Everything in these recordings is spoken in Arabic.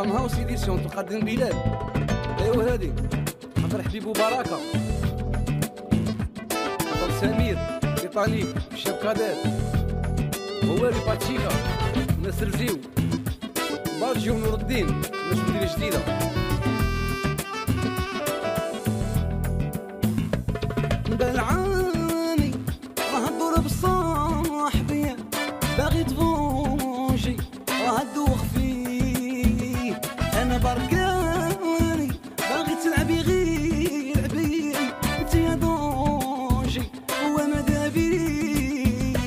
فرقة هاوس إديسيون تقدم بلال. ايوا هادي خاطر حبيبو بركة، خاطر سمير إيطالي شاب كادات، هواري باتشيكا ناس رزيو بارجي ونور الدين ناس مدينة جديدة. بلعاني راه الضرب صاحبي باغي تفونجي راه تدوخ فيه، انا بركاني باغي تلعبي غير لعبي انت يا دونجي هو مدابي.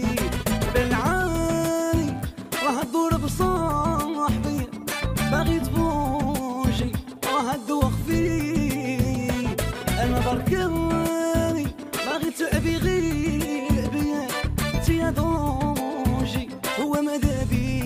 بلعاني راه الضرب صاحبي باغي تفونجي راه تدوخ فيه، انا بركاني باغي تلعبي غير لعبي انت يا دونجي هو مدابي.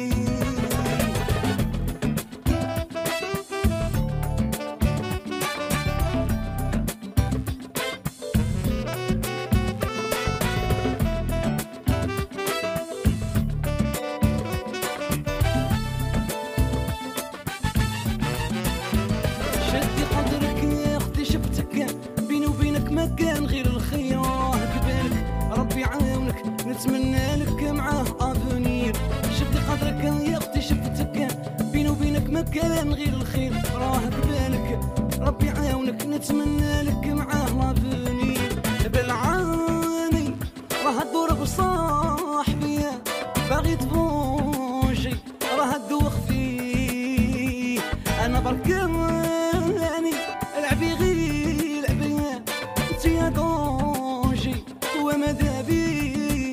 شدي قدرك يا اختي شفتك بيني وبينك ما كان غير الخير، قبالك ربي يعاونك نتمنى لك معاه افونير. شدي قدرك يا اختي شفتك بيني وبينك ما كان غير الخير، راه قبالك ربي يعاونك نتمنى لك معاه لافونير. بالعاني راه الضرب صاحبي باغي تفونجي راه تدوخ فيه، انا بركاني العبي غير لعبي انت يا دونجي هو مدابي.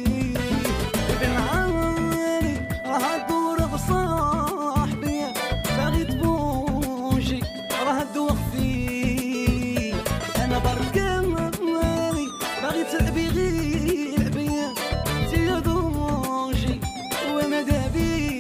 بالعاني راه الضرب صاحبي باغي تفونجي راه تدوخ فيه، انا بركاني باغي تلعبي غير لعبي انت يا دونجي هو مدابي.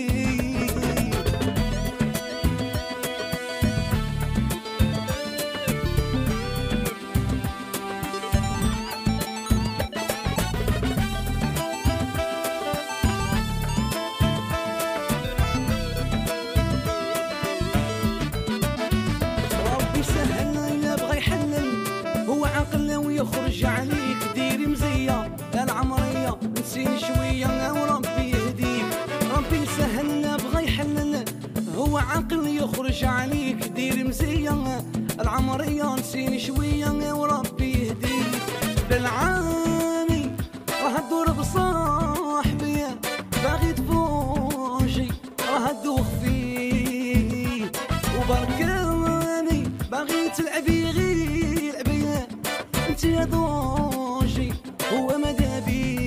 ربي سهل الا بغى يحلل، هو عاقل ويخرج عليك ديري مزيه العمريه نسيني شويه وربي يهديك. ربي سهل الا بغى يحلل، هو عاقل يخرج عليك ديري مزيه العمريه نسيني شويه وربي يهديك. بالعاني راه الضرب صاحبي باغي تفونجي راه تدوخ فيه، وبركاني باغي تلعبي غير لعبي انت يا دونجي هو مدابي.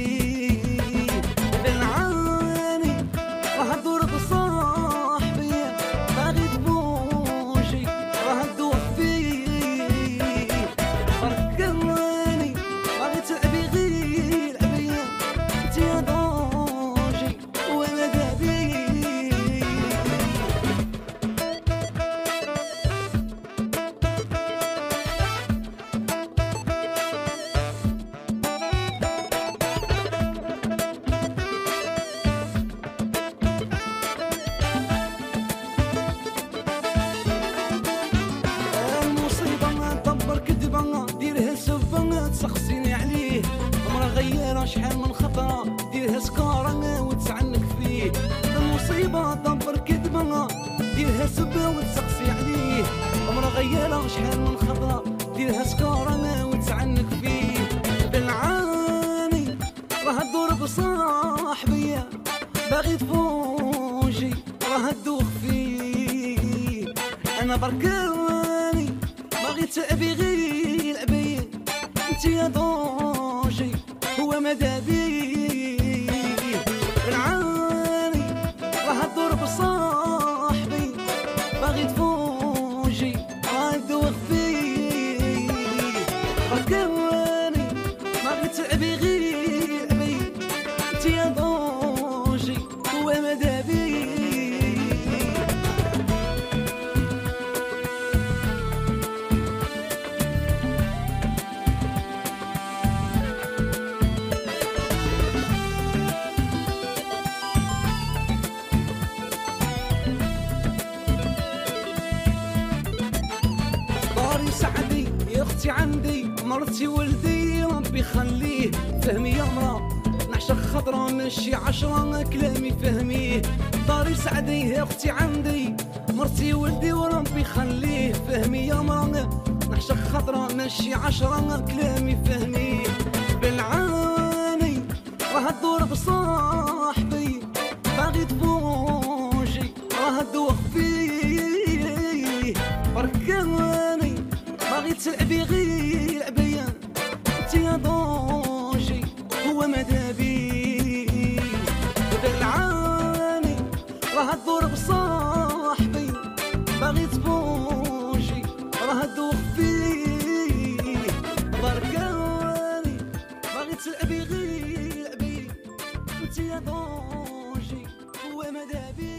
بالعاني راه الضرب صاحبي باغي تفونجي راه تدوخ فيه، بركاني باغي تلعبي غير لعبي انت يا دونجي هو مدابي. المصيبة تدبر كذبة ديرها سبة تسخسيني عليه، عمرها غيرها شحال من خطرة ديرها سكارة وتعنك فيه. المصيبة تدبر كذبة ديرها سبة وتسخسي عليه، عمرها غيرها شحال من خطرة ديرها سكارة وتعنك فيه. بالعاني راه الضرب صاحبي باغي تفونجي راه تدوخ فيه، انا بركاني باغي تلعبي غير لعبي انت يا دونجي هو مدابي. بالعاني راه الضرب صاحبي باغي تفونجي راه تدوخ فيه، بركاني باغي تلعبي غير لعبي انت يا دونجي هو مدابي. مرتي ولدي ربي خليه فهمي يا مرا نعشق خطرة ماشي 10 كلامي فهميه داري سعدي اختي عندي مرتي ولدي وربي خليه فهمي يا مرا نعشق خطرة ماشي 10 كلامي فهميه بالعاني راه الدور بصاحبي باغي تفوجي راه الدور فيه بركاني باغي تلعبي غير عبيان انتي يا ضوجي هو مدابي بالعاني راه الدور بصاحبي باغي تفوجي راه الدور فيه بركاني باغي تلعبي غير عبيان انتي يا ضوجي هو مدابي